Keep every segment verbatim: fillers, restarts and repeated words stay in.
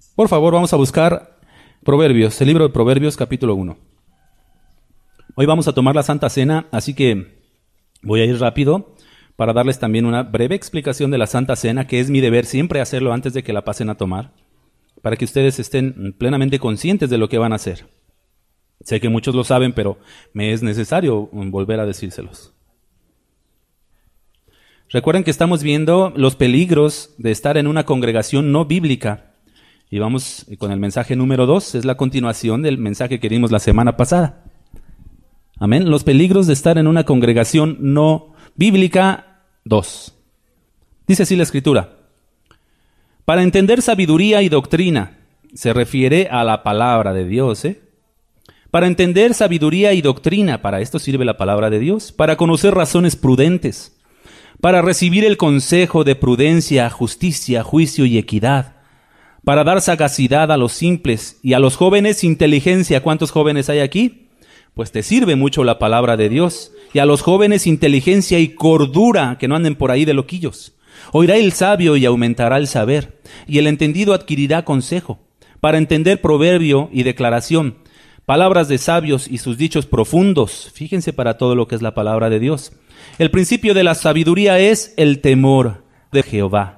Por favor, vamos a buscar Proverbios, el libro de Proverbios, capítulo uno. Hoy vamos a tomar la Santa Cena, así que voy a ir rápido para darles también una breve explicación de la Santa Cena, que es mi deber siempre hacerlo antes de que la pasen a tomar, para que ustedes estén plenamente conscientes de lo que van a hacer. Sé que muchos lo saben, pero me es necesario volver a decírselos. Recuerden que estamos viendo los peligros de estar en una congregación no bíblica. Y vamos con el mensaje número dos, es la continuación del mensaje que dimos la semana pasada. Amén. Los peligros de estar en una congregación no bíblica, dos. Dice así la Escritura: para entender sabiduría y doctrina, se refiere a la palabra de Dios, ¿eh? Para entender sabiduría y doctrina, para esto sirve la palabra de Dios, para conocer razones prudentes, para recibir el consejo de prudencia, justicia, juicio y equidad, para dar sagacidad a los simples y a los jóvenes inteligencia. ¿Cuántos jóvenes hay aquí? Pues te sirve mucho la palabra de Dios. Y a los jóvenes inteligencia y cordura, que no anden por ahí de loquillos. Oirá el sabio y aumentará el saber, y el entendido adquirirá consejo, para entender proverbio y declaración, palabras de sabios y sus dichos profundos. Fíjense para todo lo que es la palabra de Dios. El principio de la sabiduría es el temor de Jehová.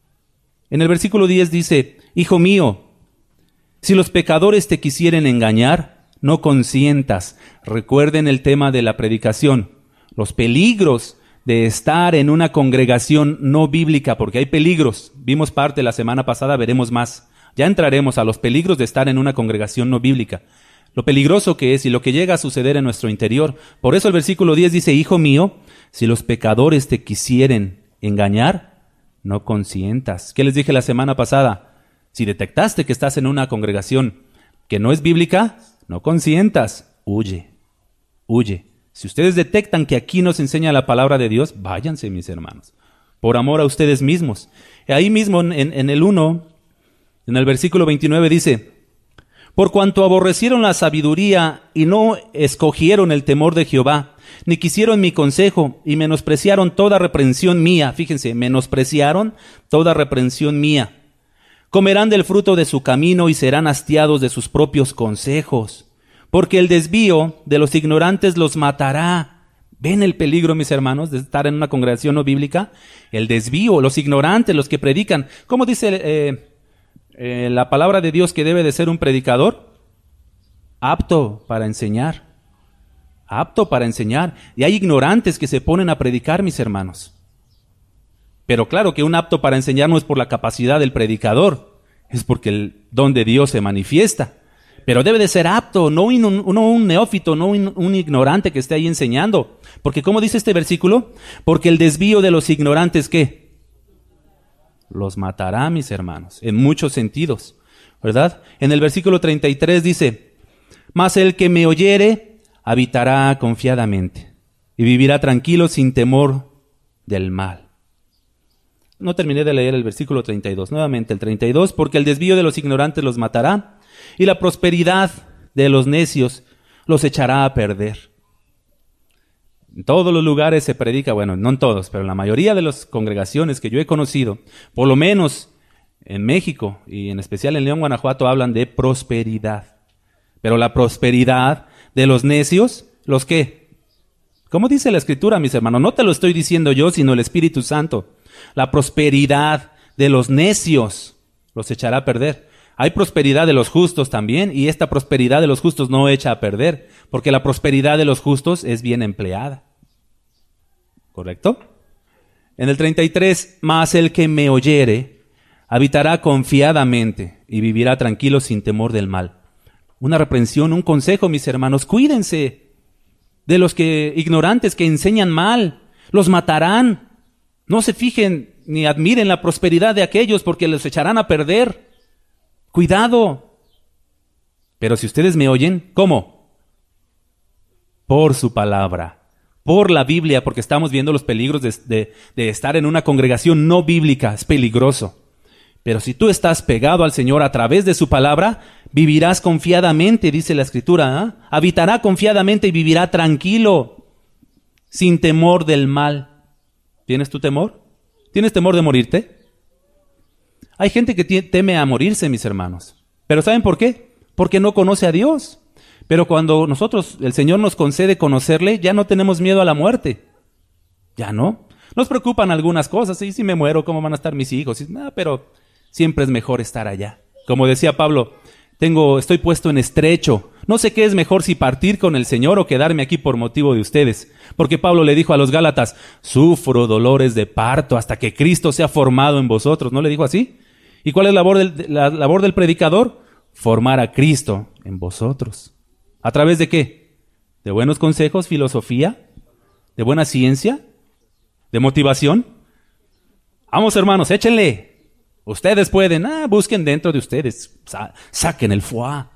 En el versículo diez dice: Hijo mío, si los pecadores te quisieren engañar, no consientas. Recuerden el tema de la predicación, los peligros de estar en una congregación no bíblica, porque hay peligros. Vimos parte la semana pasada, veremos más. Ya entraremos a los peligros de estar en una congregación no bíblica, lo peligroso que es y lo que llega a suceder en nuestro interior. Por eso el versículo diez dice: Hijo mío, si los pecadores te quisieren engañar, no consientas. ¿Qué les dije la semana pasada? Si detectaste que estás en una congregación que no es bíblica, no consientas. Huye, huye. Si ustedes detectan que aquí no se enseña la palabra de Dios, váyanse, mis hermanos, por amor a ustedes mismos. Ahí mismo en, en el uno, en el versículo veintinueve dice: por cuanto aborrecieron la sabiduría y no escogieron el temor de Jehová, ni quisieron mi consejo y menospreciaron toda reprensión mía. Fíjense, menospreciaron toda reprensión mía. Comerán del fruto de su camino y serán hastiados de sus propios consejos, porque el desvío de los ignorantes los matará. ¿Ven el peligro, mis hermanos, de estar en una congregación no bíblica? El desvío, los ignorantes, los que predican. ¿Cómo dice eh, eh, la palabra de Dios que debe de ser un predicador? Apto para enseñar. Apto para enseñar. Y hay ignorantes que se ponen a predicar, mis hermanos. Pero claro que un apto para enseñar no es por la capacidad del predicador, es porque el don de Dios se manifiesta. Pero debe de ser apto, no un, un, un neófito, no un, un ignorante que esté ahí enseñando. Porque ¿cómo dice este versículo? Porque el desvío de los ignorantes, ¿qué? Los matará, mis hermanos, en muchos sentidos, ¿verdad? En el versículo treinta y tres dice: mas el que me oyere habitará confiadamente y vivirá tranquilo sin temor del mal. No terminé de leer el versículo treinta y dos. Nuevamente el treinta y dos. Porque el desvío de los ignorantes los matará y la prosperidad de los necios los echará a perder. En todos los lugares se predica, bueno, no en todos, pero en la mayoría de las congregaciones que yo he conocido, por lo menos en México y en especial en León, Guanajuato, hablan de prosperidad. Pero la prosperidad de los necios, ¿los qué? ¿Cómo dice la Escritura, mis hermanos? No te lo estoy diciendo yo, sino el Espíritu Santo. La prosperidad de los necios los echará a perder. Hay prosperidad de los justos también, y esta prosperidad de los justos no echa a perder, porque la prosperidad de los justos es bien empleada. ¿Correcto? En el treinta y tres, mas el que me oyere habitará confiadamente y vivirá tranquilo sin temor del mal. Una reprensión, un consejo, mis hermanos: cuídense de los que ignorantes que enseñan mal, los matarán. No se fijen ni admiren la prosperidad de aquellos, porque los echarán a perder. Cuidado. Pero si ustedes me oyen, ¿cómo? Por su palabra, por la Biblia, porque estamos viendo los peligros de, de, de estar en una congregación no bíblica. Es peligroso. Pero si tú estás pegado al Señor a través de su palabra, vivirás confiadamente, dice la Escritura, ¿eh? Habitará confiadamente y vivirá tranquilo, sin temor del mal. ¿Tienes tu temor? ¿Tienes temor de morirte? Hay gente que teme a morirse, mis hermanos. ¿Pero saben por qué? Porque no conoce a Dios. Pero cuando nosotros, el Señor nos concede conocerle, ya no tenemos miedo a la muerte. Ya no. Nos preocupan algunas cosas. ¿Y si me muero, cómo van a estar mis hijos? Ah, pero siempre es mejor estar allá. Como decía Pablo, tengo, estoy puesto en estrecho. No sé qué es mejor, si partir con el Señor o quedarme aquí por motivo de ustedes. Porque Pablo le dijo a los Gálatas, sufro dolores de parto hasta que Cristo sea formado en vosotros. ¿No le dijo así? ¿Y cuál es la labor del, la labor del predicador? Formar a Cristo en vosotros. ¿A través de qué? ¿De buenos consejos, filosofía? ¿De buena ciencia? ¿De motivación? Vamos, hermanos, échenle. Ustedes pueden. Ah, busquen dentro de ustedes. Sa- saquen el foie.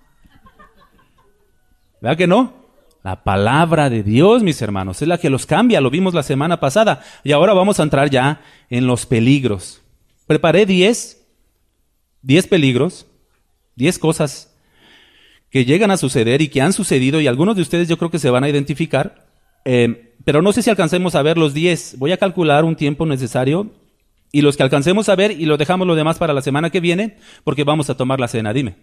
¿Verdad que no? La palabra de Dios, mis hermanos, es la que los cambia. Lo vimos la semana pasada. Y ahora vamos a entrar ya en los peligros. Preparé diez, diez peligros, diez cosas que llegan a suceder y que han sucedido, y algunos de ustedes yo creo que se van a identificar, eh, pero no sé si alcancemos a ver los diez. Voy a calcular un tiempo necesario, y los que alcancemos a ver, y lo dejamos lo demás para la semana que viene, porque vamos a tomar la cena. Dime.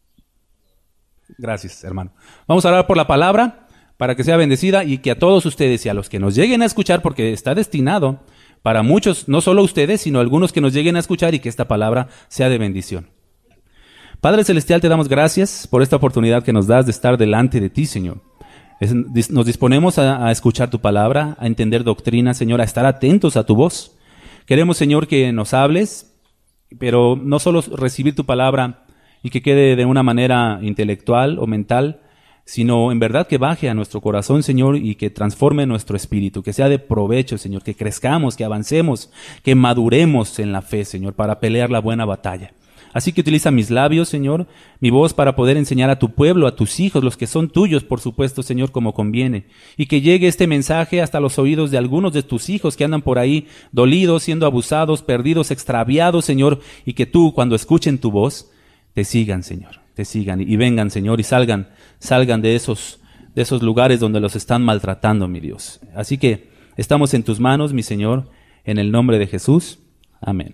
Gracias, hermano. Vamos a orar por la palabra, para que sea bendecida, y que a todos ustedes y a los que nos lleguen a escuchar, porque está destinado para muchos, no solo ustedes, sino algunos que nos lleguen a escuchar, y que esta palabra sea de bendición. Padre Celestial, te damos gracias por esta oportunidad que nos das de estar delante de ti, Señor. Es, nos disponemos a, a escuchar tu palabra, a entender doctrina, Señor, a estar atentos a tu voz. Queremos, Señor, que nos hables, pero no solo recibir tu palabra y que quede de una manera intelectual o mental, sino en verdad que baje a nuestro corazón, Señor, y que transforme nuestro espíritu, que sea de provecho, Señor, que crezcamos, que avancemos, que maduremos en la fe, Señor, para pelear la buena batalla. Así que utiliza mis labios, Señor, mi voz para poder enseñar a tu pueblo, a tus hijos, los que son tuyos, por supuesto, Señor, como conviene. Y que llegue este mensaje hasta los oídos de algunos de tus hijos que andan por ahí dolidos, siendo abusados, perdidos, extraviados, Señor. Y que tú, cuando escuchen tu voz, te sigan, Señor, te sigan. Y vengan, Señor, y salgan, salgan de esos, de esos lugares donde los están maltratando, mi Dios. Así que estamos en tus manos, mi Señor, en el nombre de Jesús. Amén.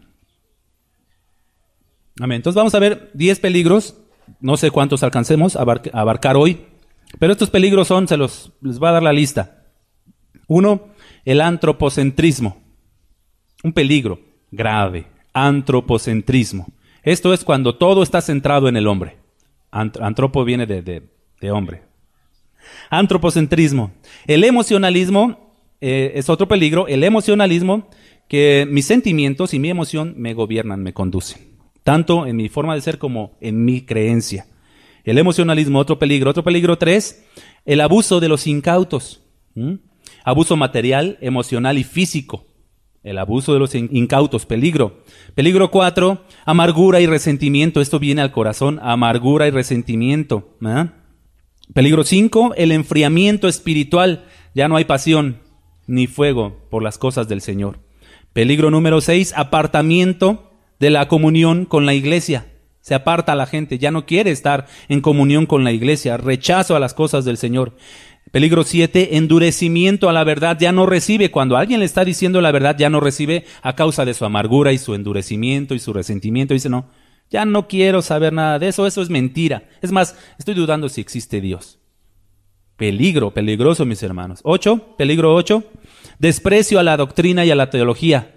Amén. Entonces vamos a ver diez peligros, no sé cuántos alcancemos a abarca, a abarcar hoy, pero estos peligros son, se los les voy a dar la lista. Uno, el antropocentrismo, un peligro grave, antropocentrismo. Esto es cuando todo está centrado en el hombre. Ant- antropo viene de, de, de hombre. Antropocentrismo. El emocionalismo eh, es otro peligro, el emocionalismo, que mis sentimientos y mi emoción me gobiernan, me conducen. Tanto en mi forma de ser como en mi creencia. El emocionalismo, otro peligro. Otro peligro tres, el abuso de los incautos. ¿Mm? Abuso material, emocional y físico. El abuso de los incautos, peligro. Peligro cuatro, amargura y resentimiento. Esto viene al corazón, amargura y resentimiento. ¿Ah? Peligro cinco, el enfriamiento espiritual. Ya no hay pasión ni fuego por las cosas del Señor. Peligro número seis, apartamiento de la comunión con la iglesia. Se aparta la gente, ya no quiere estar en comunión con la iglesia, rechazo a las cosas del Señor. Peligro siete, endurecimiento a la verdad, ya no recibe, cuando alguien le está diciendo la verdad, ya no recibe a causa de su amargura y su endurecimiento y su resentimiento. Dice, no, ya no quiero saber nada de eso, eso es mentira. Es más, estoy dudando si existe Dios. Peligro, peligroso, mis hermanos. Ocho, peligro ocho, desprecio a la doctrina y a la teología.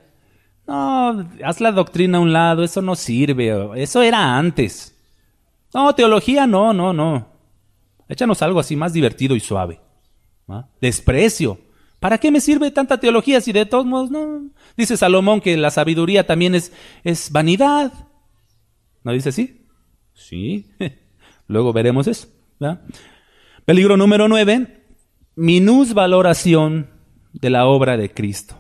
No, haz la doctrina a un lado, eso no sirve, eso era antes. No, teología no, no, no. Échanos algo así más divertido y suave. ¿Ah? Desprecio. ¿Para qué me sirve tanta teología si de todos modos no? Dice Salomón que la sabiduría también es, es vanidad. ¿No dice así? Sí. Luego veremos eso. ¿Verdad? Peligro número nueve, minusvaloración de la obra de Cristo.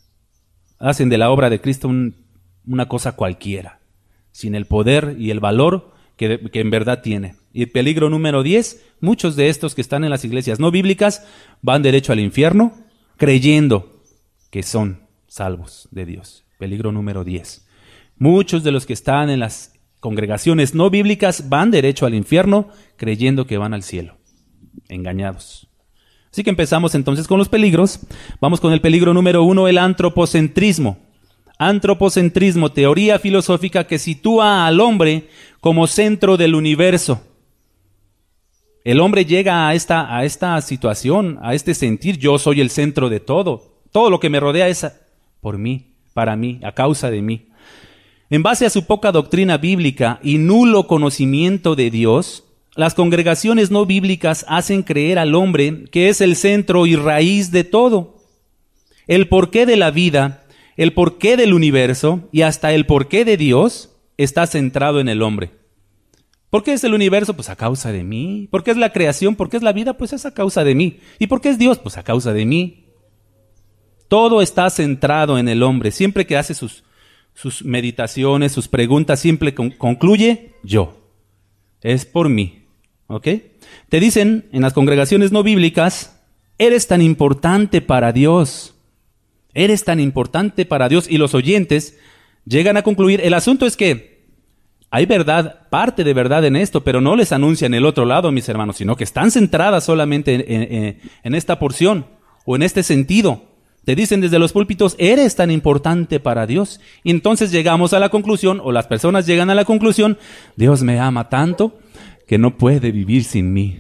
Hacen de la obra de Cristo un, una cosa cualquiera, sin el poder y el valor que, que en verdad tiene. Y peligro número diez, muchos de estos que están en las iglesias no bíblicas van derecho al infierno creyendo que son salvos de Dios. Peligro número diez. Muchos de los que están en las congregaciones no bíblicas van derecho al infierno creyendo que van al cielo, engañados. Así que empezamos entonces con los peligros. Vamos con el peligro número uno, el antropocentrismo. Antropocentrismo, teoría filosófica que sitúa al hombre como centro del universo. El hombre llega a esta, a esta situación, a este sentir, yo soy el centro de todo. Todo lo que me rodea es por mí, para mí, a causa de mí. En base a su poca doctrina bíblica y nulo conocimiento de Dios, las congregaciones no bíblicas hacen creer al hombre que es el centro y raíz de todo. El porqué de la vida, el porqué del universo y hasta el porqué de Dios está centrado en el hombre. ¿Por qué es el universo? Pues a causa de mí. ¿Por qué es la creación? ¿Por qué es la vida? Pues es a causa de mí. ¿Y por qué es Dios? Pues a causa de mí. Todo está centrado en el hombre. Siempre que hace sus, sus meditaciones, sus preguntas, siempre con, concluye yo. Es por mí. ¿Ok? Te dicen en las congregaciones no bíblicas, eres tan importante para Dios. Eres tan importante para Dios. Y los oyentes llegan a concluir, el asunto es que hay verdad, parte de verdad en esto, pero no les anuncian el otro lado, mis hermanos, sino que están centradas solamente en, en, en esta porción o en este sentido. Te dicen desde los púlpitos, eres tan importante para Dios. Y entonces llegamos a la conclusión, o las personas llegan a la conclusión, Dios me ama tanto que no puede vivir sin mí.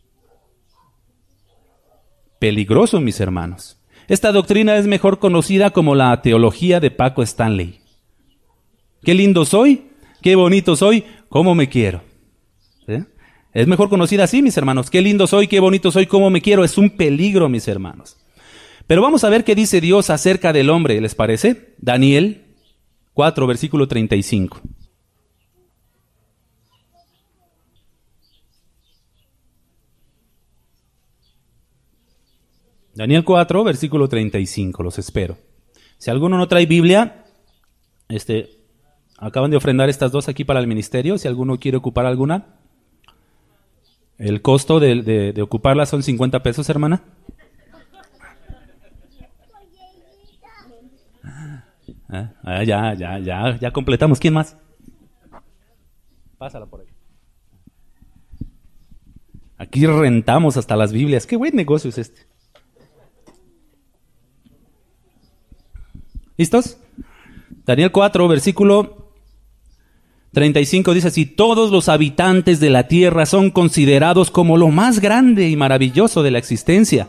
Peligroso, mis hermanos. Esta doctrina es mejor conocida como la teología de Paco Stanley. Qué lindo soy. Qué bonito soy, cómo me quiero. ¿Eh? Es mejor conocida así, mis hermanos. Qué lindo soy, qué bonito soy, cómo me quiero. Es un peligro, mis hermanos. Pero vamos a ver qué dice Dios acerca del hombre, ¿les parece? Daniel cuatro, versículo treinta y cinco. Daniel cuatro, versículo treinta y cinco, los espero. Si alguno no trae Biblia, este... acaban de ofrendar estas dos aquí para el ministerio, si alguno quiere ocupar alguna. El costo de, de, de ocuparla son cincuenta pesos, hermana. Ah, ya, ya, ya, ya completamos. ¿Quién más? Pásala por ahí. Aquí rentamos hasta las Biblias. Qué buen negocio es este. ¿Listos? Daniel cuatro, versículo treinta y cinco dice así, todos los habitantes de la tierra son considerados como lo más grande y maravilloso de la existencia.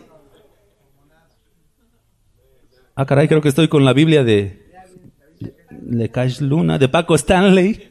Ah, caray, creo que estoy con la Biblia de, de Cash Luna, de Paco Stanley.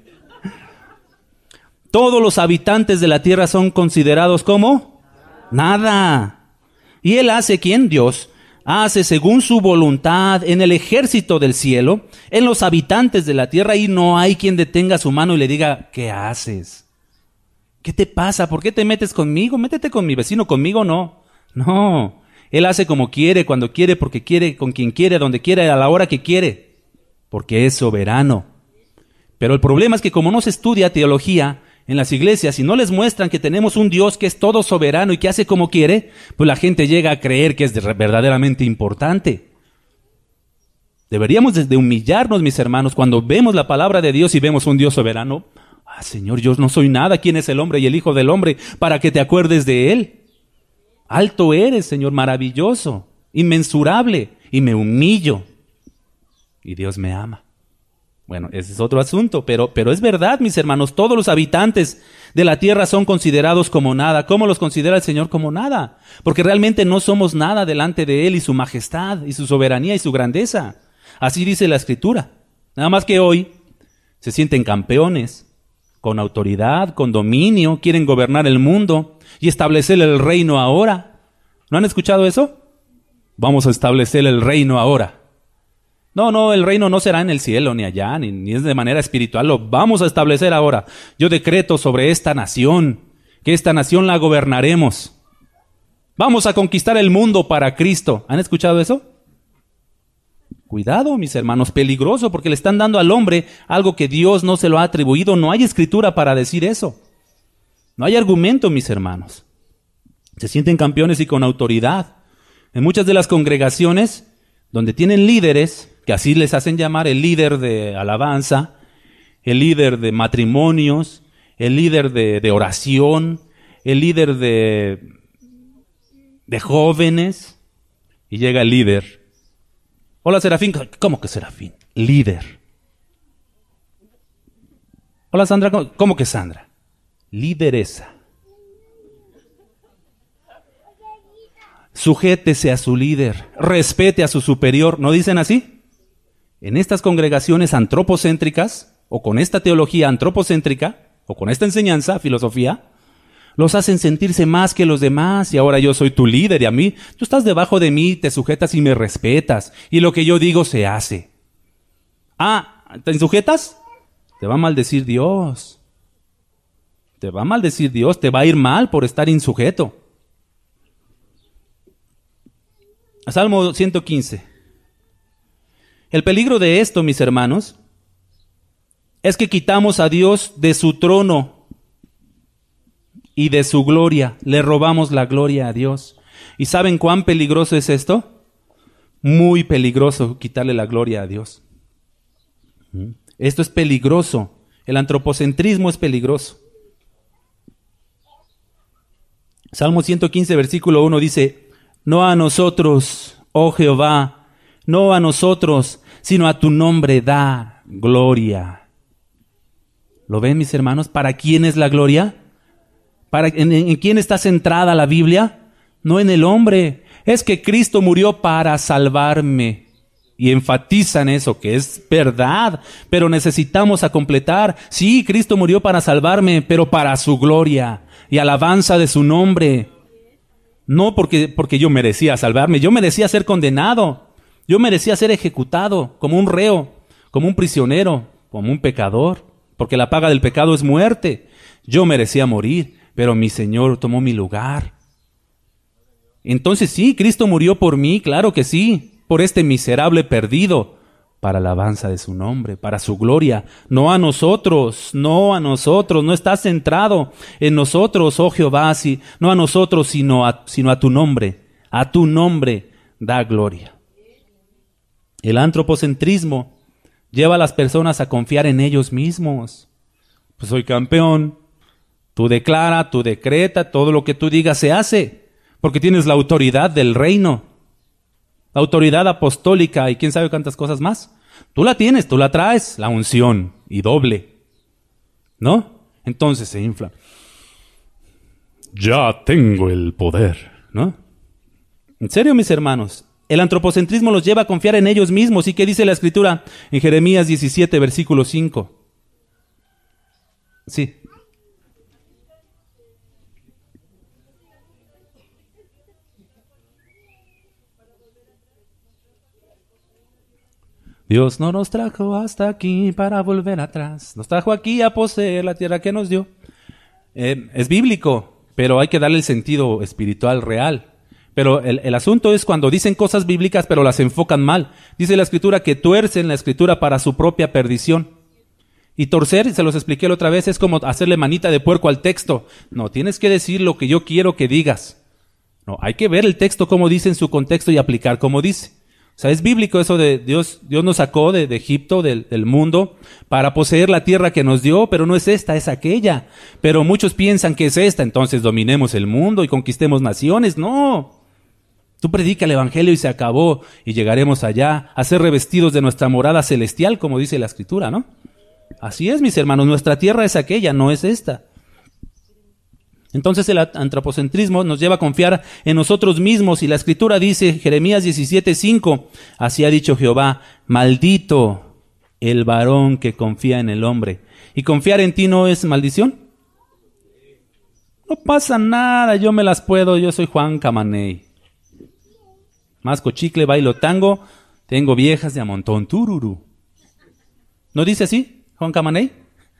Todos los habitantes de la tierra son considerados como nada. ¿Y él hace quién? Dios. Hace según su voluntad en el ejército del cielo, en los habitantes de la tierra, y no hay quien detenga su mano y le diga, ¿qué haces? ¿Qué te pasa? ¿Por qué te metes conmigo? Métete con mi vecino, conmigo no. No, él hace como quiere, cuando quiere, porque quiere, con quien quiere, donde quiere, a la hora que quiere, porque es soberano. Pero el problema es que como no se estudia teología en las iglesias y no les muestran que tenemos un Dios que es todo soberano y que hace como quiere, pues la gente llega a creer que es verdaderamente importante. Deberíamos de humillarnos, mis hermanos, cuando vemos la palabra de Dios y vemos un Dios soberano. Ah, Señor, yo no soy nada. ¿Quién es el hombre y el hijo del hombre para que te acuerdes de él? Alto eres, Señor, maravilloso, inmensurable, y me humillo. Y Dios me ama. Bueno, ese es otro asunto, pero, pero es verdad, mis hermanos, todos los habitantes de la tierra son considerados como nada. ¿Cómo los considera el Señor? Como nada. Porque realmente no somos nada delante de Él y su majestad y su soberanía y su grandeza. Así dice la Escritura. Nada más que hoy se sienten campeones, con autoridad, con dominio, quieren gobernar el mundo y establecer el reino ahora. ¿No han escuchado eso? Vamos a establecer el reino ahora. No, no, el reino no será en el cielo, ni allá, ni, ni es de manera espiritual, lo vamos a establecer ahora. Yo decreto sobre esta nación, que esta nación la gobernaremos. Vamos a conquistar el mundo para Cristo. ¿Han escuchado eso? Cuidado, mis hermanos, peligroso, porque le están dando al hombre algo que Dios no se lo ha atribuido. No hay escritura para decir eso. No hay argumento, mis hermanos. Se sienten campeones y con autoridad. En muchas de las congregaciones, donde tienen líderes, que así les hacen llamar, el líder de alabanza, el líder de matrimonios, el líder de, de oración, el líder de, de jóvenes, y llega el líder Hola, Serafín. ¿Cómo que Serafín? Líder. Hola, Sandra. ¿Cómo que Sandra? Lideresa. Sujétese a su líder, respete a su superior. ¿No dicen así? En estas congregaciones antropocéntricas, o con esta teología antropocéntrica, o con esta enseñanza, filosofía, los hacen sentirse más que los demás, y ahora yo soy tu líder, y a mí, tú estás debajo de mí, te sujetas y me respetas, y lo que yo digo se hace. Ah, ¿te sujetas? Te va a maldecir Dios. Te va a maldecir Dios, te va a ir mal por estar insujeto. Salmo ciento quince. El peligro de esto, mis hermanos, es que quitamos a Dios de su trono y de su gloria. Le robamos la gloria a Dios. ¿Y saben cuán peligroso es esto? Muy peligroso quitarle la gloria a Dios. Esto es peligroso. El antropocentrismo es peligroso. Salmo ciento quince, versículo uno dice: no a nosotros, oh Jehová, no a nosotros, sino a tu nombre da gloria. ¿Lo ven, mis hermanos? ¿Para quién es la gloria? ¿Para, en, en quién está centrada la Biblia? No en el hombre. Es que Cristo murió para salvarme. Y enfatizan eso, que es verdad, pero necesitamos a completar. Sí, Cristo murió para salvarme, pero para su gloria y alabanza de su nombre. No porque, porque yo merecía salvarme, yo merecía ser condenado, yo merecía ser ejecutado como un reo, como un prisionero, como un pecador, porque la paga del pecado es muerte. Yo merecía morir, pero mi Señor tomó mi lugar. Entonces sí, Cristo murió por mí, claro que sí, por este miserable perdido, para alabanza de su nombre, para su gloria, no a nosotros, no a nosotros, no está centrado en nosotros, oh Jehová, sí, no a nosotros, sino a, sino a tu nombre, a tu nombre da gloria. El antropocentrismo lleva a las personas a confiar en ellos mismos. Pues soy campeón, tú declara, tú decreta, todo lo que tú digas se hace, porque tienes la autoridad del reino. La autoridad apostólica y quién sabe cuántas cosas más. Tú la tienes, tú la traes, la unción y doble. ¿No? Entonces se infla. Ya tengo el poder, ¿no? En serio, mis hermanos, el antropocentrismo los lleva a confiar en ellos mismos. ¿Y qué dice la Escritura en Jeremías diecisiete, versículo cinco? Sí. Dios no nos trajo hasta aquí para volver atrás. Nos trajo aquí a poseer la tierra que nos dio. Eh, es bíblico, pero hay que darle el sentido espiritual real. Pero el, el asunto es cuando dicen cosas bíblicas, pero las enfocan mal. Dice la Escritura que tuercen la Escritura para su propia perdición. Y torcer, se los expliqué la otra vez, es como hacerle manita de puerco al texto. No, tienes que decir lo que yo quiero que digas. No, hay que ver el texto como dice en su contexto y aplicar como dice. O sea, es bíblico eso de Dios, Dios nos sacó de, de Egipto, del, del mundo, para poseer la tierra que nos dio, pero no es esta, es aquella. Pero muchos piensan que es esta, entonces dominemos el mundo y conquistemos naciones. No. Tú predica el evangelio y se acabó, y llegaremos allá a ser revestidos de nuestra morada celestial, como dice la Escritura, ¿no? Así es, mis hermanos, nuestra tierra es aquella, no es esta. Entonces el antropocentrismo nos lleva a confiar en nosotros mismos y la Escritura dice, Jeremías diecisiete cinco, así ha dicho Jehová, maldito el varón que confía en el hombre. ¿Y confiar en ti no es maldición? No pasa nada, yo me las puedo, yo soy Juan Camaney. Masco chicle, bailo tango, tengo viejas de a montón, tururú. ¿No dice así, Juan Camaney?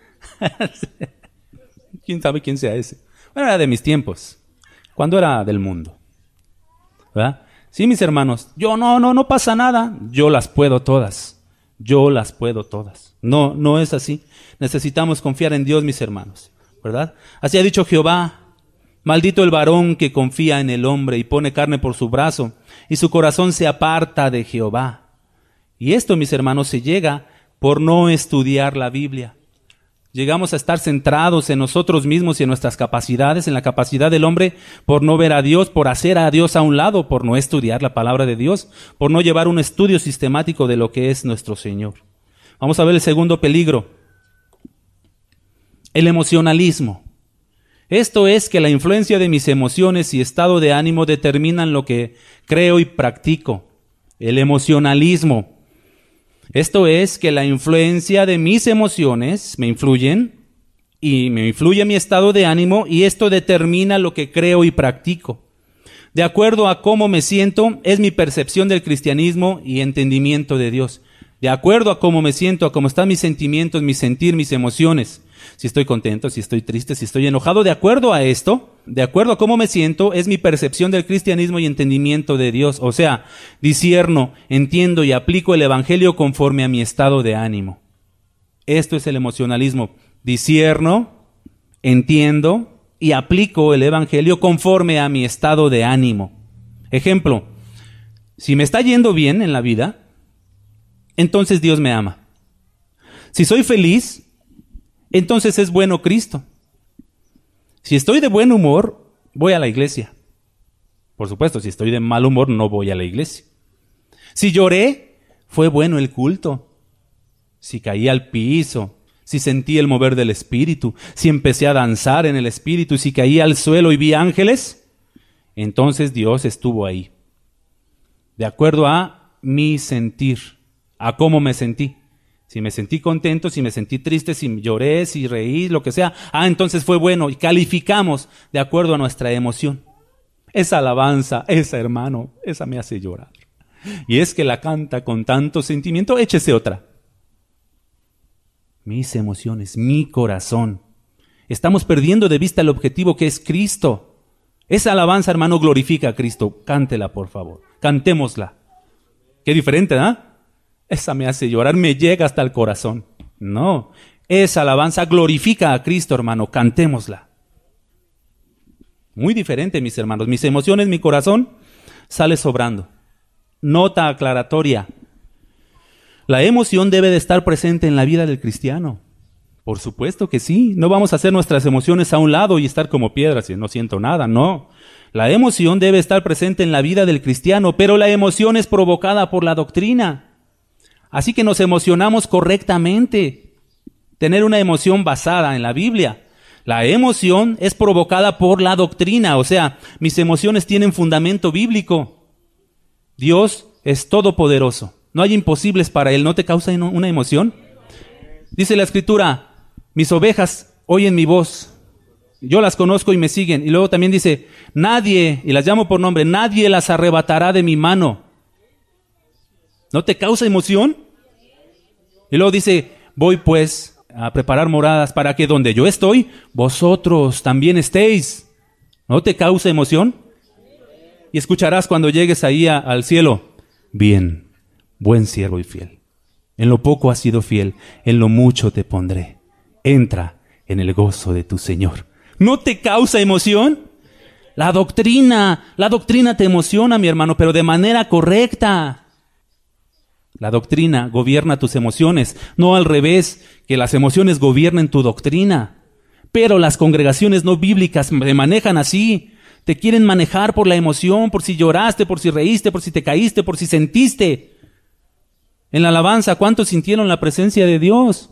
¿Quién sabe quién sea ese? Bueno, era de mis tiempos, cuando era del mundo, ¿verdad? Sí, mis hermanos, yo no, no, no pasa nada, yo las puedo todas, yo las puedo todas. No, no es así. Necesitamos confiar en Dios, mis hermanos, ¿verdad? Así ha dicho Jehová, maldito el varón que confía en el hombre y pone carne por su brazo, y su corazón se aparta de Jehová. Y esto, mis hermanos, se llega por no estudiar la Biblia. Llegamos a estar centrados en nosotros mismos y en nuestras capacidades, en la capacidad del hombre por no ver a Dios, por hacer a Dios a un lado, por no estudiar la palabra de Dios, por no llevar un estudio sistemático de lo que es nuestro Señor. Vamos a ver el segundo peligro, el emocionalismo. Esto es que la influencia de mis emociones y estado de ánimo determinan lo que creo y practico. El emocionalismo. Esto es que la influencia de mis emociones me influyen y me influye mi estado de ánimo y esto determina lo que creo y practico. De acuerdo a cómo me siento, es mi percepción del cristianismo y entendimiento de Dios. De acuerdo a cómo me siento, a cómo están mis sentimientos, mi sentir, mis emociones. Si estoy contento, si estoy triste, si estoy enojado, de acuerdo a esto, de acuerdo a cómo me siento, es mi percepción del cristianismo y entendimiento de Dios. O sea, discierno, entiendo y aplico el evangelio conforme a mi estado de ánimo. Esto es el emocionalismo. Discierno, entiendo y aplico el evangelio conforme a mi estado de ánimo. Ejemplo, si me está yendo bien en la vida, entonces Dios me ama. Si soy feliz, entonces es bueno Cristo. Si estoy de buen humor, voy a la iglesia. Por supuesto, si estoy de mal humor, no voy a la iglesia. Si lloré, fue bueno el culto. Si caí al piso, si sentí el mover del Espíritu, si empecé a danzar en el Espíritu, si caí al suelo y vi ángeles, entonces Dios estuvo ahí. De acuerdo a mi sentir, a cómo me sentí. Si me sentí contento, si me sentí triste, si lloré, si reí, lo que sea, ah, entonces fue bueno. Y calificamos de acuerdo a nuestra emoción. Esa alabanza, esa hermano, esa me hace llorar. Y es que la canta con tanto sentimiento, échese otra. Mis emociones, mi corazón. Estamos perdiendo de vista el objetivo que es Cristo. Esa alabanza, hermano, glorifica a Cristo. Cántela, por favor. Cantémosla. Qué diferente, ¿ah? ¿eh? Esa me hace llorar, me llega hasta el corazón. No, esa alabanza glorifica a Cristo, hermano, cantémosla. Muy diferente, mis hermanos. Mis emociones, mi corazón, sale sobrando. Nota aclaratoria. La emoción debe de estar presente en la vida del cristiano. Por supuesto que sí. No vamos a hacer nuestras emociones a un lado y estar como piedras y no siento nada, no. La emoción debe estar presente en la vida del cristiano, pero la emoción es provocada por la doctrina. Así que nos emocionamos correctamente. Tener una emoción basada en la Biblia. La emoción es provocada por la doctrina, o sea, mis emociones tienen fundamento bíblico. Dios es todopoderoso. No hay imposibles para Él. ¿No te causa una emoción? Dice la Escritura, mis ovejas oyen mi voz. Yo las conozco y me siguen. Y luego también dice, nadie, y las llamo por nombre, nadie las arrebatará de mi mano. ¿No te causa emoción? Y luego dice, voy pues a preparar moradas para que donde yo estoy, vosotros también estéis. ¿No te causa emoción? Y escucharás cuando llegues ahí a, al cielo, bien, buen siervo y fiel. En lo poco has sido fiel, en lo mucho te pondré. Entra en el gozo de tu Señor. ¿No te causa emoción? La doctrina, la doctrina te emociona, mi hermano, pero de manera correcta. La doctrina gobierna tus emociones, no al revés, que las emociones gobiernen tu doctrina. Pero las congregaciones no bíblicas te manejan así. Te quieren manejar por la emoción, por si lloraste, por si reíste, por si te caíste, por si sentiste. En la alabanza, ¿cuántos sintieron la presencia de Dios?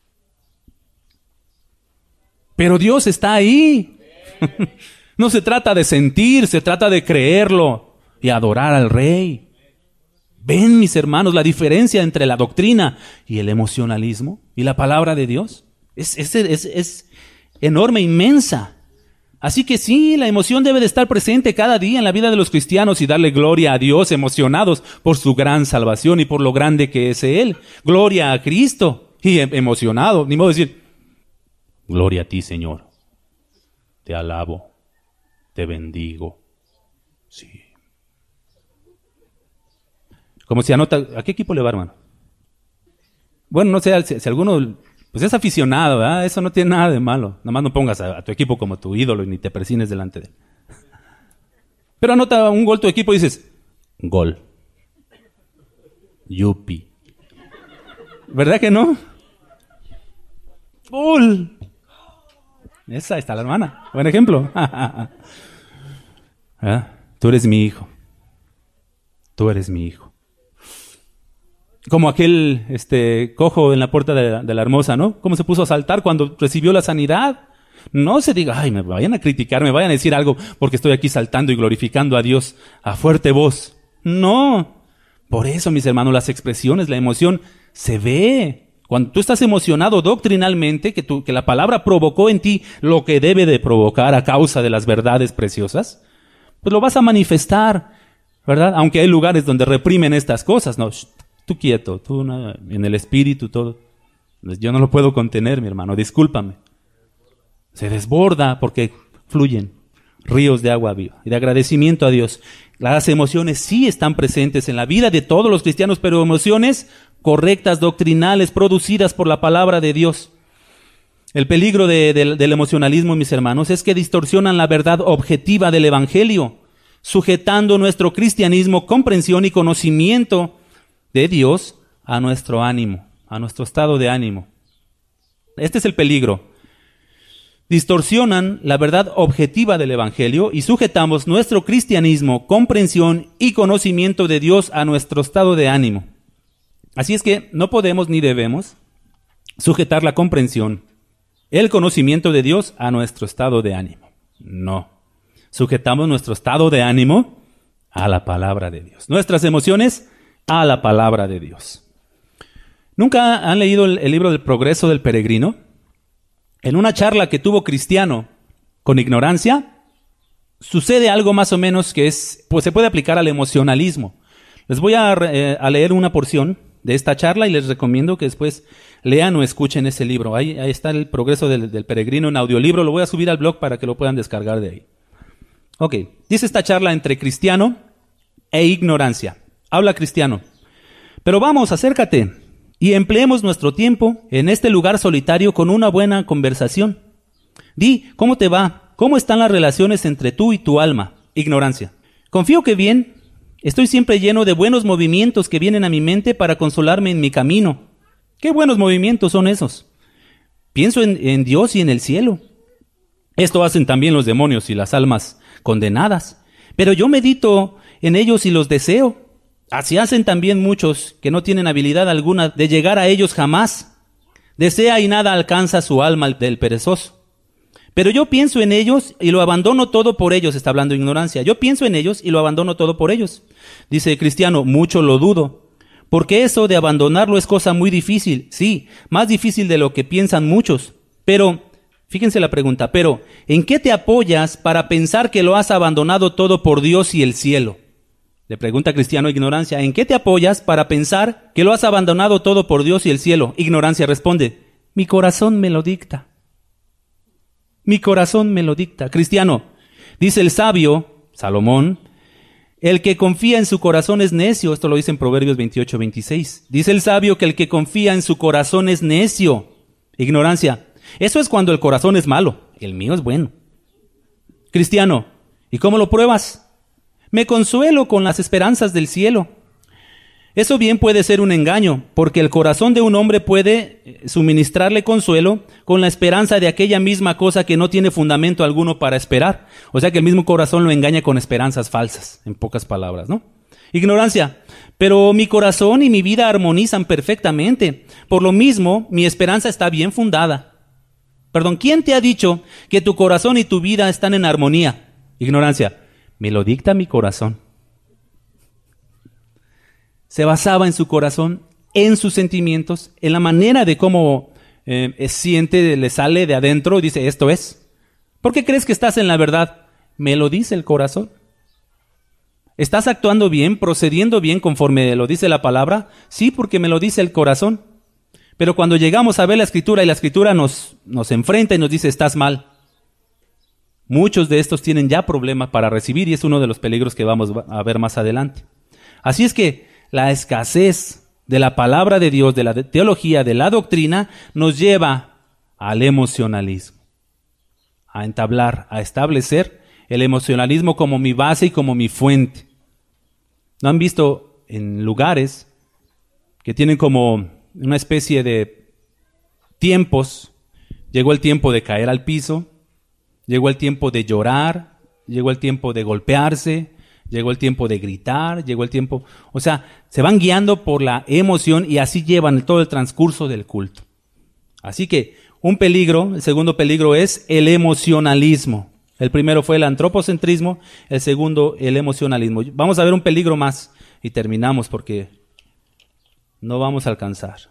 Pero Dios está ahí. No se trata de sentir, se trata de creerlo y adorar al Rey. ¿Ven, mis hermanos, la diferencia entre la doctrina y el emocionalismo y la palabra de Dios? Es, es, es, es enorme, inmensa. Así que sí, la emoción debe de estar presente cada día en la vida de los cristianos y darle gloria a Dios, emocionados por su gran salvación y por lo grande que es Él. Gloria a Cristo. Y emocionado, ni modo de decir, gloria a ti, Señor. Te alabo, te bendigo. Sí. Como si anota, ¿a qué equipo le va, hermano? Bueno, no sé, si, si alguno, pues es aficionado, ¿verdad? Eso no tiene nada de malo. Nada más no pongas a, a tu equipo como tu ídolo y ni te persines delante de él. Pero anota un gol tu equipo y dices, gol. Yupi. ¿Verdad que no? ¡Full! Esa está la hermana. Buen ejemplo. ¿Ah? Tú eres mi hijo. Tú eres mi hijo. Como aquel este, cojo en la puerta de la, de la hermosa, ¿no? Cómo se puso a saltar cuando recibió la sanidad. No se diga, ay, me vayan a criticar, me vayan a decir algo porque estoy aquí saltando y glorificando a Dios a fuerte voz. No. Por eso, mis hermanos, las expresiones, la emoción, se ve. Cuando tú estás emocionado doctrinalmente, que, tú, que la palabra provocó en ti lo que debe de provocar a causa de las verdades preciosas, pues lo vas a manifestar, ¿verdad? Aunque hay lugares donde reprimen estas cosas, no, shh, tú quieto, tú no, en el espíritu, todo. Yo no lo puedo contener, mi hermano, discúlpame. Se desborda porque fluyen ríos de agua viva y de agradecimiento a Dios. Las emociones sí están presentes en la vida de todos los cristianos, pero emociones correctas, doctrinales, producidas por la palabra de Dios. El peligro de, de, del emocionalismo, mis hermanos, es que distorsionan la verdad objetiva del Evangelio, sujetando nuestro cristianismo, comprensión y conocimiento de Dios a nuestro ánimo, a nuestro estado de ánimo. Este es el peligro. Distorsionan la verdad objetiva del Evangelio y sujetamos nuestro cristianismo, comprensión y conocimiento de Dios a nuestro estado de ánimo. Así es que no podemos ni debemos sujetar la comprensión, el conocimiento de Dios a nuestro estado de ánimo. No. Sujetamos nuestro estado de ánimo a la palabra de Dios. Nuestras emociones a la palabra de Dios. ¿Nunca han leído el, el libro del Progreso del Peregrino? En una charla que tuvo Cristiano con ignorancia, sucede algo más o menos que es, pues se puede aplicar al emocionalismo. Les voy a, eh, a leer una porción de esta charla y les recomiendo que después lean o escuchen ese libro. Ahí, ahí está el Progreso del, del Peregrino en audiolibro. Lo voy a subir al blog para que lo puedan descargar de ahí. Ok, dice esta charla entre Cristiano e ignorancia. Habla Cristiano. Pero vamos, acércate y empleemos nuestro tiempo en este lugar solitario con una buena conversación. Di, ¿cómo te va? ¿Cómo están las relaciones entre tú y tu alma? Ignorancia. Confío que bien. Estoy siempre lleno de buenos movimientos que vienen a mi mente para consolarme en mi camino. ¿Qué buenos movimientos son esos? Pienso en, en Dios y en el cielo. Esto hacen también los demonios y las almas condenadas. Pero yo medito en ellos y los deseo. Así hacen también muchos que no tienen habilidad alguna de llegar a ellos jamás. Desea y nada alcanza su alma del perezoso. Pero yo pienso en ellos y lo abandono todo por ellos. Está hablando de ignorancia. Yo pienso en ellos y lo abandono todo por ellos. Dice Cristiano, mucho lo dudo. Porque eso de abandonarlo es cosa muy difícil. Sí, más difícil de lo que piensan muchos. Pero, fíjense la pregunta, pero, ¿en qué te apoyas para pensar que lo has abandonado todo por Dios y el cielo? Le pregunta Cristiano ignorancia, ¿en qué te apoyas para pensar que lo has abandonado todo por Dios y el cielo? Ignorancia responde, mi corazón me lo dicta. Mi corazón me lo dicta. Cristiano, dice el sabio, Salomón, el que confía en su corazón es necio. Esto lo dice en Proverbios veintiocho, veintiséis. Dice el sabio que el que confía en su corazón es necio. Ignorancia. Eso es cuando el corazón es malo. El mío es bueno. Cristiano, ¿y cómo lo pruebas? Me consuelo con las esperanzas del cielo. Eso bien puede ser un engaño, porque el corazón de un hombre puede suministrarle consuelo con la esperanza de aquella misma cosa que no tiene fundamento alguno para esperar. O sea que el mismo corazón lo engaña con esperanzas falsas, en pocas palabras, ¿no? Ignorancia. Pero mi corazón y mi vida armonizan perfectamente. Por lo mismo, mi esperanza está bien fundada. Perdón, ¿quién te ha dicho que tu corazón y tu vida están en armonía? Ignorancia. Me lo dicta mi corazón. Se basaba en su corazón, en sus sentimientos, en la manera de cómo eh, siente, le sale de adentro y dice, esto es. ¿Por qué crees que estás en la verdad? Me lo dice el corazón. ¿Estás actuando bien, procediendo bien conforme lo dice la palabra? Sí, porque me lo dice el corazón. Pero cuando llegamos a ver la Escritura y la Escritura nos, nos enfrenta y nos dice, estás mal. Muchos de estos tienen ya problemas para recibir y es uno de los peligros que vamos a ver más adelante. Así es que la escasez de la palabra de Dios, de la teología, de la doctrina, nos lleva al emocionalismo, a entablar, a establecer el emocionalismo como mi base y como mi fuente. ¿No han visto en lugares que tienen como una especie de tiempos Llegó el tiempo de caer al piso, llegó el tiempo de llorar, llegó el tiempo de golpearse, llegó el tiempo de gritar, llegó el tiempo... O sea, se van guiando por la emoción y así llevan todo el transcurso del culto. Así que un peligro, el segundo peligro es el emocionalismo. El primero fue el antropocentrismo, el segundo el emocionalismo. Vamos a ver un peligro más y terminamos porque no vamos a alcanzar.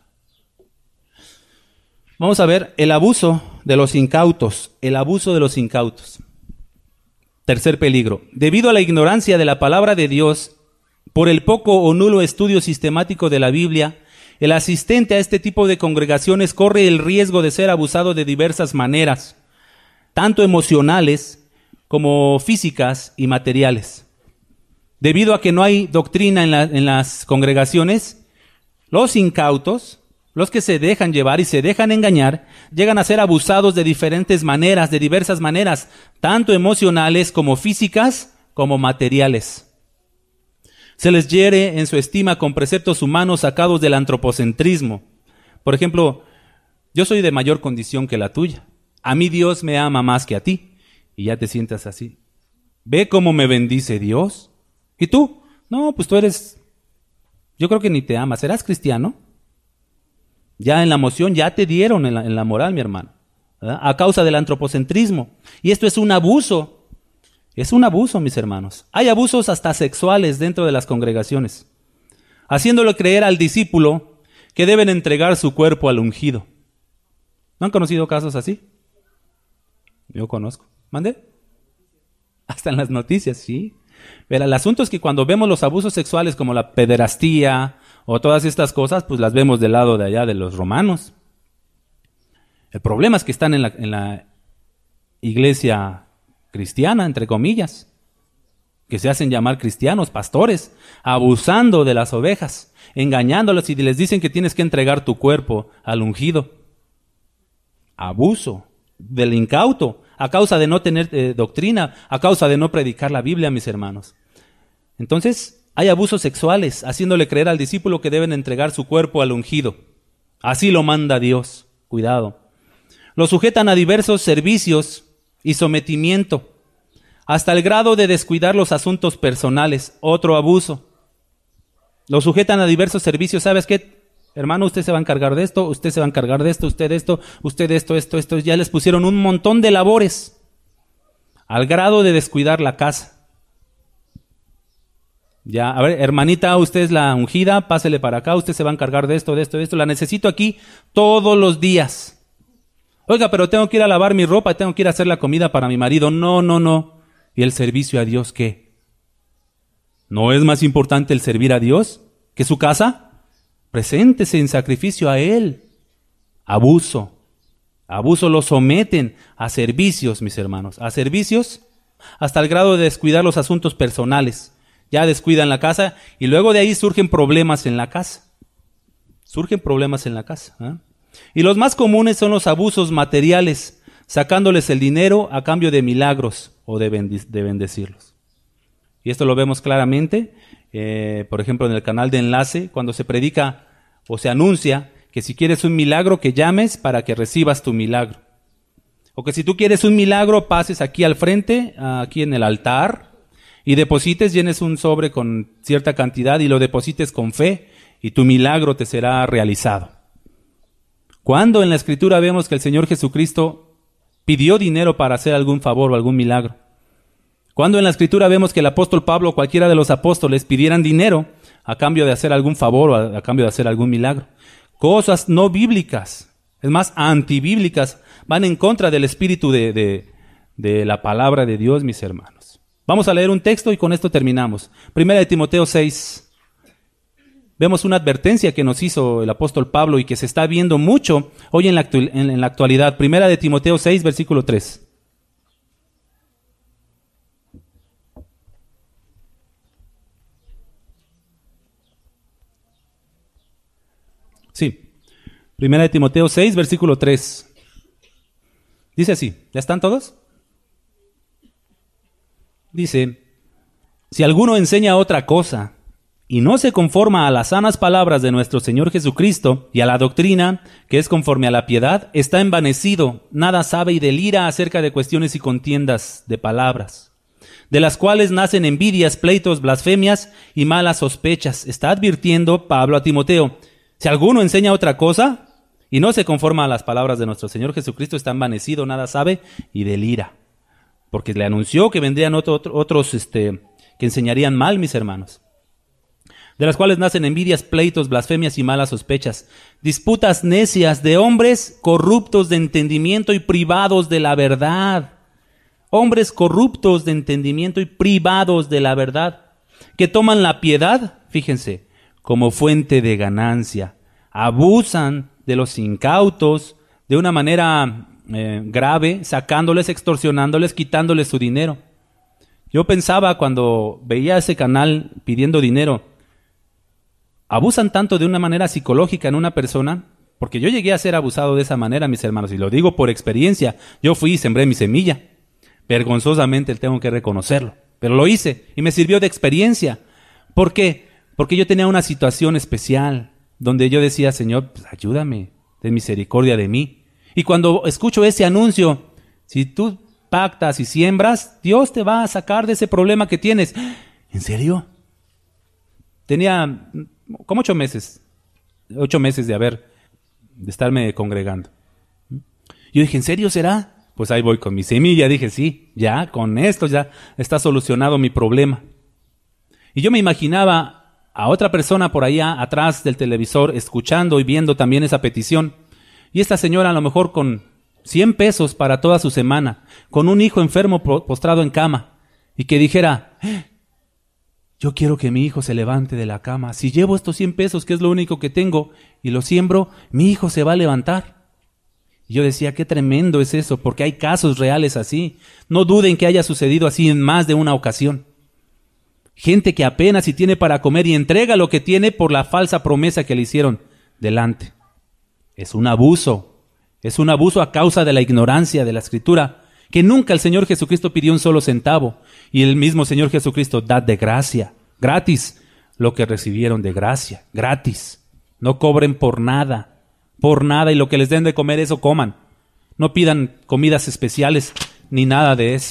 Vamos a ver el abuso de los incautos, el abuso de los incautos. Tercer peligro. Debido a la ignorancia de la palabra de Dios, por el poco o nulo estudio sistemático de la Biblia, el asistente a este tipo de congregaciones corre el riesgo de ser abusado de diversas maneras, tanto emocionales como físicas y materiales. Debido a que no hay doctrina en, la, en las congregaciones, los incautos, los que se dejan llevar y se dejan engañar, llegan a ser abusados de diferentes maneras, de diversas maneras, tanto emocionales como físicas como materiales. Se les hiere en su estima con preceptos humanos sacados del antropocentrismo. Por ejemplo, yo soy de mayor condición que la tuya. A mí Dios me ama más que a ti. Y ya te sientas así. ¿Ve cómo me bendice Dios? ¿Y tú? No, pues tú eres... Yo creo que ni te amas. ¿Serás cristiano? Ya en la emoción, ya te dieron en la, en la moral, mi hermano. ¿Verdad? A causa del antropocentrismo. Y esto es un abuso. Es un abuso, mis hermanos. Hay abusos hasta sexuales dentro de las congregaciones, haciéndole creer al discípulo que deben entregar su cuerpo al ungido. ¿No han conocido casos así? Yo conozco. ¿Mande? Hasta en las noticias, sí. Pero el asunto es que cuando vemos los abusos sexuales como la pederastía o todas estas cosas, pues las vemos del lado de allá de los romanos. El problema es que están en la, en la iglesia cristiana, entre comillas, que se hacen llamar cristianos, pastores, abusando de las ovejas, engañándolas y les dicen que tienes que entregar tu cuerpo al ungido. Abuso del incauto, a causa de no tener eh, doctrina, a causa de no predicar la Biblia, mis hermanos. Entonces, hay abusos sexuales, haciéndole creer al discípulo que deben entregar su cuerpo al ungido. Así lo manda Dios. Cuidado. Lo sujetan a diversos servicios y sometimiento, hasta el grado de descuidar los asuntos personales, otro abuso. Lo sujetan a diversos servicios. ¿Sabes qué? Hermano, usted se va a encargar de esto, usted se va a encargar de esto, usted esto, usted esto, esto, esto. Ya les pusieron un montón de labores, al grado de descuidar la casa. Ya, a ver, hermanita, usted es la ungida, pásele para acá, usted se va a encargar de esto, de esto, de esto. La necesito aquí todos los días. Oiga, pero tengo que ir a lavar mi ropa, tengo que ir a hacer la comida para mi marido. No, no, no. ¿Y el servicio a Dios qué? ¿No es más importante el servir a Dios que su casa? Preséntese en sacrificio a Él. Abuso. Abuso lo someten a servicios, mis hermanos. A servicios hasta el grado de descuidar los asuntos personales. Ya descuidan la casa y luego de ahí surgen problemas en la casa. Surgen problemas en la casa, ¿eh? Y los más comunes son los abusos materiales, sacándoles el dinero a cambio de milagros o de, bendic- de bendecirlos. Y esto lo vemos claramente, eh, por ejemplo, en el canal de Enlace, cuando se predica o se anuncia que si quieres un milagro, que llames para que recibas tu milagro. O que si tú quieres un milagro, pases aquí al frente, aquí en el altar, y deposites, llenes un sobre con cierta cantidad y lo deposites con fe, y tu milagro te será realizado. ¿Cuándo en la Escritura vemos que el Señor Jesucristo pidió dinero para hacer algún favor o algún milagro? ¿Cuándo en la Escritura vemos que el apóstol Pablo o cualquiera de los apóstoles pidieran dinero a cambio de hacer algún favor o a, a cambio de hacer algún milagro? Cosas no bíblicas, es más, antibíblicas, van en contra del espíritu de, de, de la palabra de Dios, mis hermanos. Vamos a leer un texto y con esto terminamos. Primera de Timoteo seis. Vemos una advertencia que nos hizo el apóstol Pablo y que se está viendo mucho hoy en la, actu- en, en la actualidad. Primera de Timoteo seis, versículo tres. Sí. Primera de Timoteo seis, versículo tres. Dice así. ¿Ya están todos? Dice, si alguno enseña otra cosa y no se conforma a las sanas palabras de nuestro Señor Jesucristo y a la doctrina que es conforme a la piedad, está envanecido, nada sabe y delira acerca de cuestiones y contiendas de palabras, de las cuales nacen envidias, pleitos, blasfemias y malas sospechas. Está advirtiendo Pablo a Timoteo: si alguno enseña otra cosa y no se conforma a las palabras de nuestro Señor Jesucristo, está envanecido, nada sabe y delira. Porque le anunció que vendrían otro, otro, otros este, que enseñarían mal, mis hermanos. De las cuales nacen envidias, pleitos, blasfemias y malas sospechas, disputas necias de hombres corruptos de entendimiento y privados de la verdad. Hombres corruptos de entendimiento y privados de la verdad, que toman la piedad, fíjense, como fuente de ganancia. Abusan de los incautos de una manera eh, grave, sacándoles, extorsionándoles, quitándoles su dinero. Yo pensaba cuando veía ese canal pidiendo dinero, abusan tanto de una manera psicológica en una persona, porque yo llegué a ser abusado de esa manera, mis hermanos, y lo digo por experiencia. Yo fui y sembré mi semilla. Vergonzosamente tengo que reconocerlo, pero lo hice y me sirvió de experiencia. ¿Por qué? Porque yo tenía una situación especial donde yo decía: Señor, pues ayúdame, ten misericordia de mí. Y cuando escucho ese anuncio, si tú pactas y siembras, Dios te va a sacar de ese problema que tienes. ¿En serio? Tenía como ocho meses, ocho meses de haber, de estarme congregando. Yo dije: ¿en serio será? Pues ahí voy con mi semilla. Dije: sí, ya, con esto ya está solucionado mi problema. Y yo me imaginaba a otra persona por allá atrás del televisor, escuchando y viendo también esa petición. Y esta señora a lo mejor con cien pesos para toda su semana, con un hijo enfermo postrado en cama, y que dijera: yo quiero que mi hijo se levante de la cama. Si llevo estos cien pesos, que es lo único que tengo, y lo siembro, mi hijo se va a levantar. Y yo decía: qué tremendo es eso, porque hay casos reales así. No duden que haya sucedido así en más de una ocasión. Gente que apenas si tiene para comer y entrega lo que tiene por la falsa promesa que le hicieron delante. Es un abuso. Es un abuso a causa de la ignorancia de la Escritura, que nunca el Señor Jesucristo pidió un solo centavo. Y el mismo Señor Jesucristo da de gracia, gratis, lo que recibieron de gracia, gratis. No cobren por nada. Por nada, y lo que les den de comer, eso coman. No pidan comidas especiales ni nada de eso.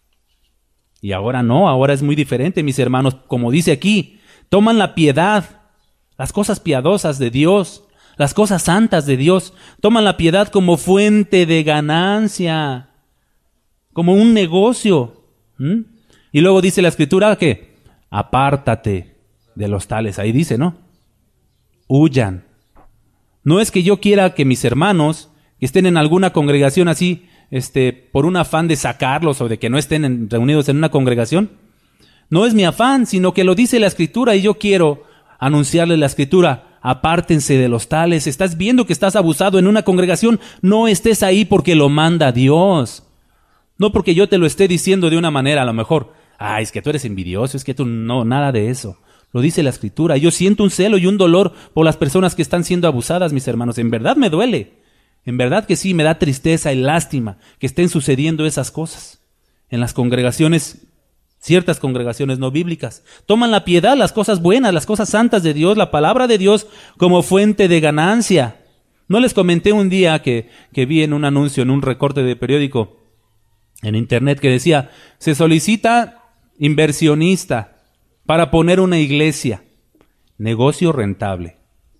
Y ahora no, ahora es muy diferente, mis hermanos. Como dice aquí, toman la piedad, las cosas piadosas de Dios, las cosas santas de Dios, toman la piedad como fuente de ganancia, como un negocio. ¿Mm? Y luego dice la Escritura que apártate de los tales. Ahí dice, ¿no? Huyan. No es que yo quiera que mis hermanos que estén en alguna congregación así, este, por un afán de sacarlos o de que no estén en, reunidos en una congregación. No es mi afán, sino que lo dice la Escritura y yo quiero anunciarles la Escritura. Apártense de los tales. Estás viendo que estás abusado en una congregación, no estés ahí porque lo manda Dios. No porque yo te lo esté diciendo de una manera a lo mejor. Ay, es que tú eres envidioso, es que tú no, nada de eso. Lo dice la Escritura. Yo siento un celo y un dolor por las personas que están siendo abusadas, mis hermanos. En verdad me duele. En verdad que sí, me da tristeza y lástima que estén sucediendo esas cosas en las congregaciones, ciertas congregaciones no bíblicas. Toman la piedad, las cosas buenas, las cosas santas de Dios, la palabra de Dios como fuente de ganancia. ¿No les comenté un día que, que vi en un anuncio, en un recorte de periódico en internet que decía: se solicita inversionista para poner una iglesia, negocio rentable?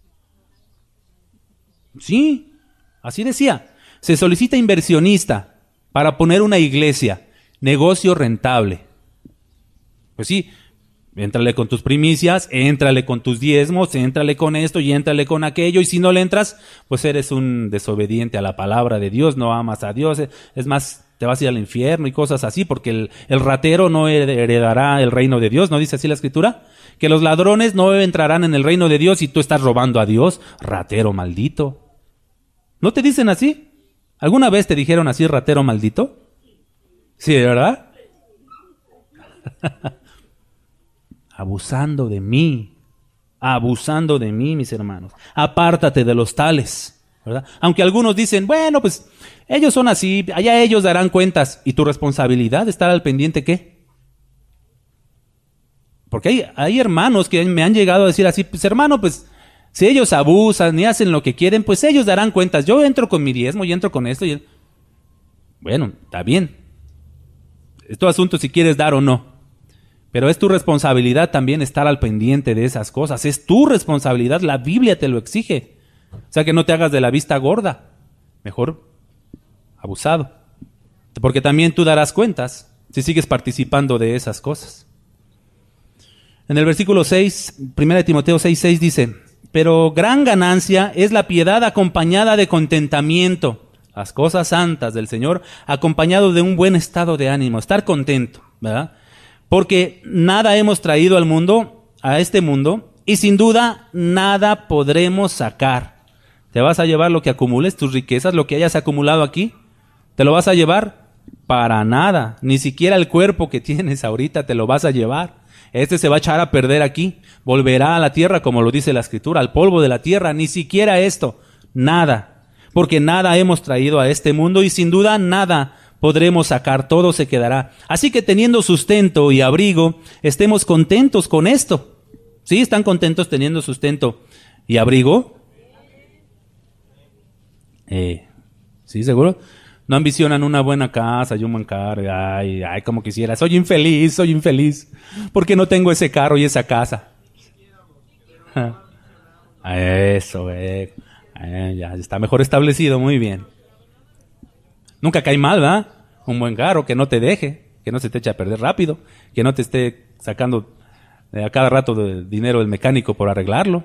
Sí, así decía. Se solicita inversionista para poner una iglesia, negocio rentable. Pues sí, éntrale con tus primicias, éntrale con tus diezmos, éntrale con esto y éntrale con aquello, y si no le entras, pues eres un desobediente a la palabra de Dios, no amas a Dios, es más, te vas a ir al infierno y cosas así, porque el, el ratero no heredará el reino de Dios. ¿No dice así la Escritura? Que los ladrones no entrarán en el reino de Dios y tú estás robando a Dios. Ratero maldito. ¿No te dicen así? ¿Alguna vez te dijeron así, ratero maldito? Sí, ¿verdad? Abusando de mí. Abusando de mí, mis hermanos. Apártate de los tales, ¿verdad? Aunque algunos dicen, bueno, pues ellos son así, allá ellos darán cuentas. ¿Y tu responsabilidad estar al pendiente qué? Porque hay, hay hermanos que me han llegado a decir así, pues hermano, pues si ellos abusan y hacen lo que quieren, pues ellos darán cuentas. Yo entro con mi diezmo y entro con esto. Y... Bueno, está bien. Es tu asunto si quieres dar o no. Pero es tu responsabilidad también estar al pendiente de esas cosas. Es tu responsabilidad, la Biblia te lo exige. O sea, que no te hagas de la vista gorda. Mejor abusado. Porque también tú darás cuentas si sigues participando de esas cosas. En el versículo seis, primera de Timoteo seis, seis dice: pero gran ganancia es la piedad acompañada de contentamiento, las cosas santas del Señor, acompañado de un buen estado de ánimo, estar contento, ¿verdad? Porque nada hemos traído al mundo, a este mundo, y sin duda nada podremos sacar. ¿Te vas a llevar lo que acumules, tus riquezas, lo que hayas acumulado aquí? ¿Te lo vas a llevar? Para nada, ni siquiera el cuerpo que tienes ahorita te lo vas a llevar. Este se va a echar a perder aquí, volverá a la tierra, como lo dice la Escritura, al polvo de la tierra, ni siquiera esto, nada. Porque nada hemos traído a este mundo y sin duda nada podremos sacar, todo se quedará. Así que teniendo sustento y abrigo, estemos contentos con esto. ¿Sí? ¿Están contentos teniendo sustento y abrigo? Eh, ¿Sí, seguro? No ambicionan una buena casa y un buen carro. Ay, ay, como quisiera. Soy infeliz, soy infeliz. Porque no tengo ese carro y esa casa. Eso, eh. eh. Ya está mejor establecido, muy bien. Nunca cae mal, ¿verdad? Un buen carro que no te deje, que no se te eche a perder rápido, que no te esté sacando a cada rato de dinero el mecánico por arreglarlo.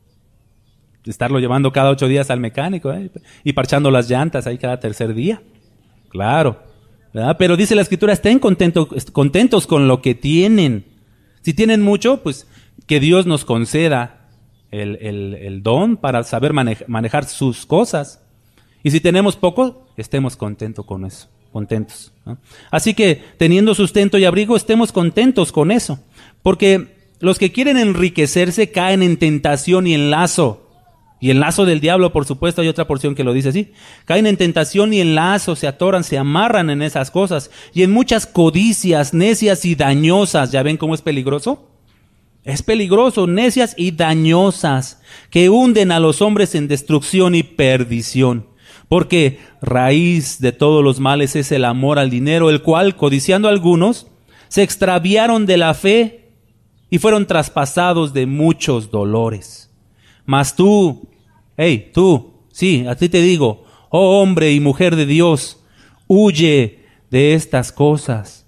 Estarlo llevando cada ocho días al mecánico, ¿eh? Y parchando las llantas ahí cada tercer día. Claro, ¿verdad? Pero dice la Escritura, estén contentos, contentos con lo que tienen. Si tienen mucho, pues que Dios nos conceda el, el, el don para saber manejar, manejar sus cosas. Y si tenemos poco, estemos contentos con eso, contentos, ¿no? Así que, teniendo sustento y abrigo, estemos contentos con eso. Porque los que quieren enriquecerse caen en tentación y en lazo. Y en lazo del diablo, por supuesto, hay otra porción que lo dice así. Caen en tentación y en lazo, se atoran, se amarran en esas cosas. Y en muchas codicias, necias y dañosas. ¿Ya ven cómo es peligroso? Es peligroso, necias y dañosas, que hunden a los hombres en destrucción y perdición. Porque raíz de todos los males es el amor al dinero, el cual, codiciando algunos, se extraviaron de la fe y fueron traspasados de muchos dolores. Mas tú, hey, tú, sí, a ti te digo, oh hombre y mujer de Dios, huye de estas cosas.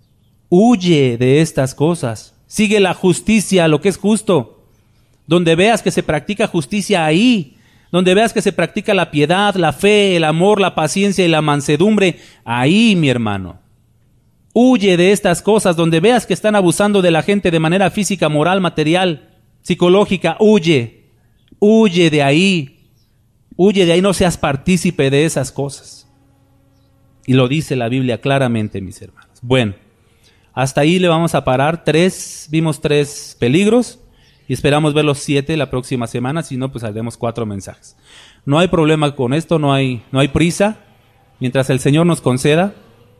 Huye de estas cosas. Sigue la justicia, lo que es justo. Donde veas que se practica justicia, ahí. Donde veas que se practica la piedad, la fe, el amor, la paciencia y la mansedumbre, ahí, mi hermano. Huye de estas cosas. Donde veas que están abusando de la gente de manera física, moral, material, psicológica, huye. Huye de ahí. Huye de ahí, no seas partícipe de esas cosas. Y lo dice la Biblia claramente, mis hermanos. Bueno, hasta ahí le vamos a parar. Tres, vimos tres peligros. Y esperamos ver los siete la próxima semana, si no, pues haremos cuatro mensajes. No hay problema con esto, no hay, no hay prisa. Mientras el Señor nos conceda,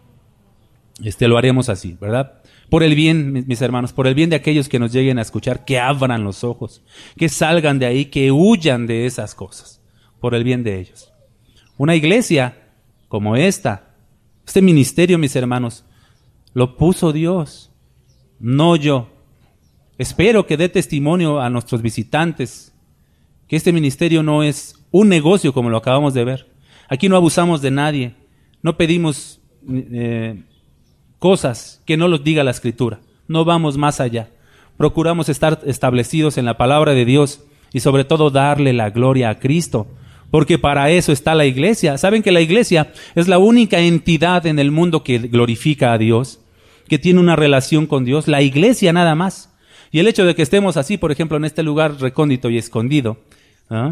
este, lo haremos así, ¿verdad? Por el bien, mis, mis hermanos, por el bien de aquellos que nos lleguen a escuchar, que abran los ojos, que salgan de ahí, que huyan de esas cosas, por el bien de ellos. Una iglesia como esta, este ministerio, mis hermanos, lo puso Dios, no yo. Espero que dé testimonio a nuestros visitantes que este ministerio no es un negocio como lo acabamos de ver. Aquí no abusamos de nadie, no pedimos eh, cosas que no los diga la Escritura, no vamos más allá. Procuramos estar establecidos en la palabra de Dios y sobre todo darle la gloria a Cristo, porque para eso está la iglesia. ¿Saben que la iglesia es la única entidad en el mundo que glorifica a Dios, que tiene una relación con Dios? La iglesia nada más. Y el hecho de que estemos así, por ejemplo, en este lugar recóndito y escondido, ¿eh?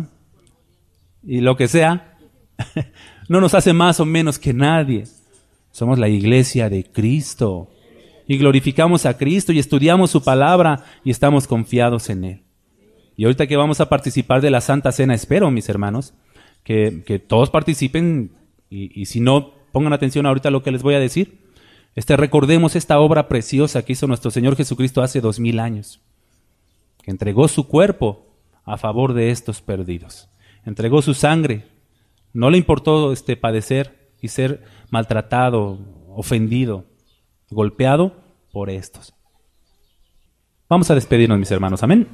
y lo que sea, no nos hace más o menos que nadie. Somos la iglesia de Cristo. Y glorificamos a Cristo y estudiamos su palabra y estamos confiados en Él. Y ahorita que vamos a participar de la Santa Cena, espero, mis hermanos, que, que todos participen y, y si no, pongan atención ahorita a lo que les voy a decir. Este, recordemos esta obra preciosa que hizo nuestro Señor Jesucristo hace dos mil años, que entregó su cuerpo a favor de estos perdidos. Entregó su sangre. No le importó este, padecer y ser maltratado, ofendido, golpeado por estos. Vamos a despedirnos, mis hermanos. Amén.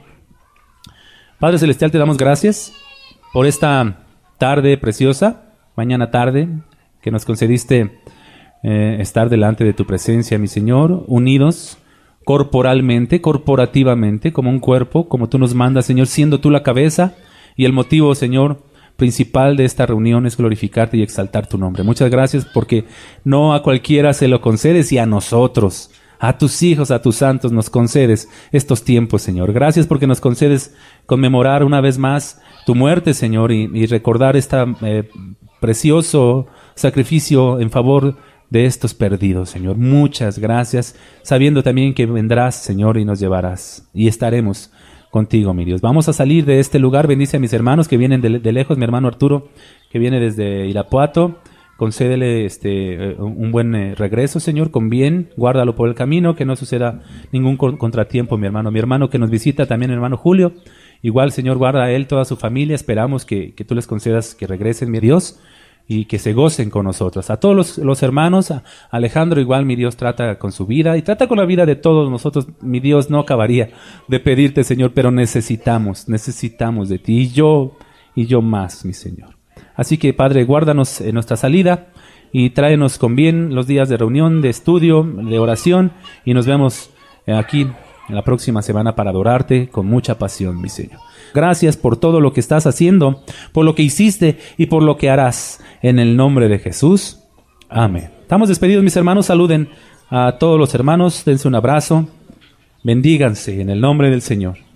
Padre Celestial, te damos gracias por esta tarde preciosa, mañana tarde, que nos concediste eh, estar delante de tu presencia, mi Señor, unidos corporalmente, corporativamente, como un cuerpo, como tú nos mandas, Señor, siendo tú la cabeza, y el motivo, Señor, principal de esta reunión es glorificarte y exaltar tu nombre. Muchas gracias, porque no a cualquiera se lo concedes, y a nosotros, a tus hijos, a tus santos, nos concedes estos tiempos, Señor. Gracias porque nos concedes conmemorar una vez más tu muerte, Señor, y, y recordar este eh, precioso sacrificio en favor de estos perdidos, Señor. Muchas gracias, sabiendo también que vendrás, Señor, y nos llevarás, y estaremos contigo, mi Dios. Vamos a salir de este lugar. Bendice a mis hermanos que vienen de, de lejos, mi hermano Arturo, que viene desde Irapuato. Concédele este, un buen eh, regreso, Señor, con bien. Guárdalo por el camino, que no suceda ningún contratiempo, mi hermano. Mi hermano que nos visita también, mi hermano Julio. Igual, Señor, guarda a él, toda su familia. Esperamos que, que tú les concedas que regresen, mi Dios, y que se gocen con nosotros. A todos los, los hermanos, a Alejandro igual, mi Dios, trata con su vida y trata con la vida de todos nosotros. Mi Dios, no acabaría de pedirte, Señor, pero necesitamos, necesitamos de ti, y yo, y yo más, mi Señor. Así que, Padre, guárdanos en nuestra salida y tráenos con bien los días de reunión, de estudio, de oración, y nos vemos aquí en la próxima semana para adorarte con mucha pasión, mi Señor. Gracias por todo lo que estás haciendo, por lo que hiciste y por lo que harás. En el nombre de Jesús. Amén. Estamos despedidos, mis hermanos. Saluden a todos los hermanos. Dense un abrazo. Bendíganse en el nombre del Señor.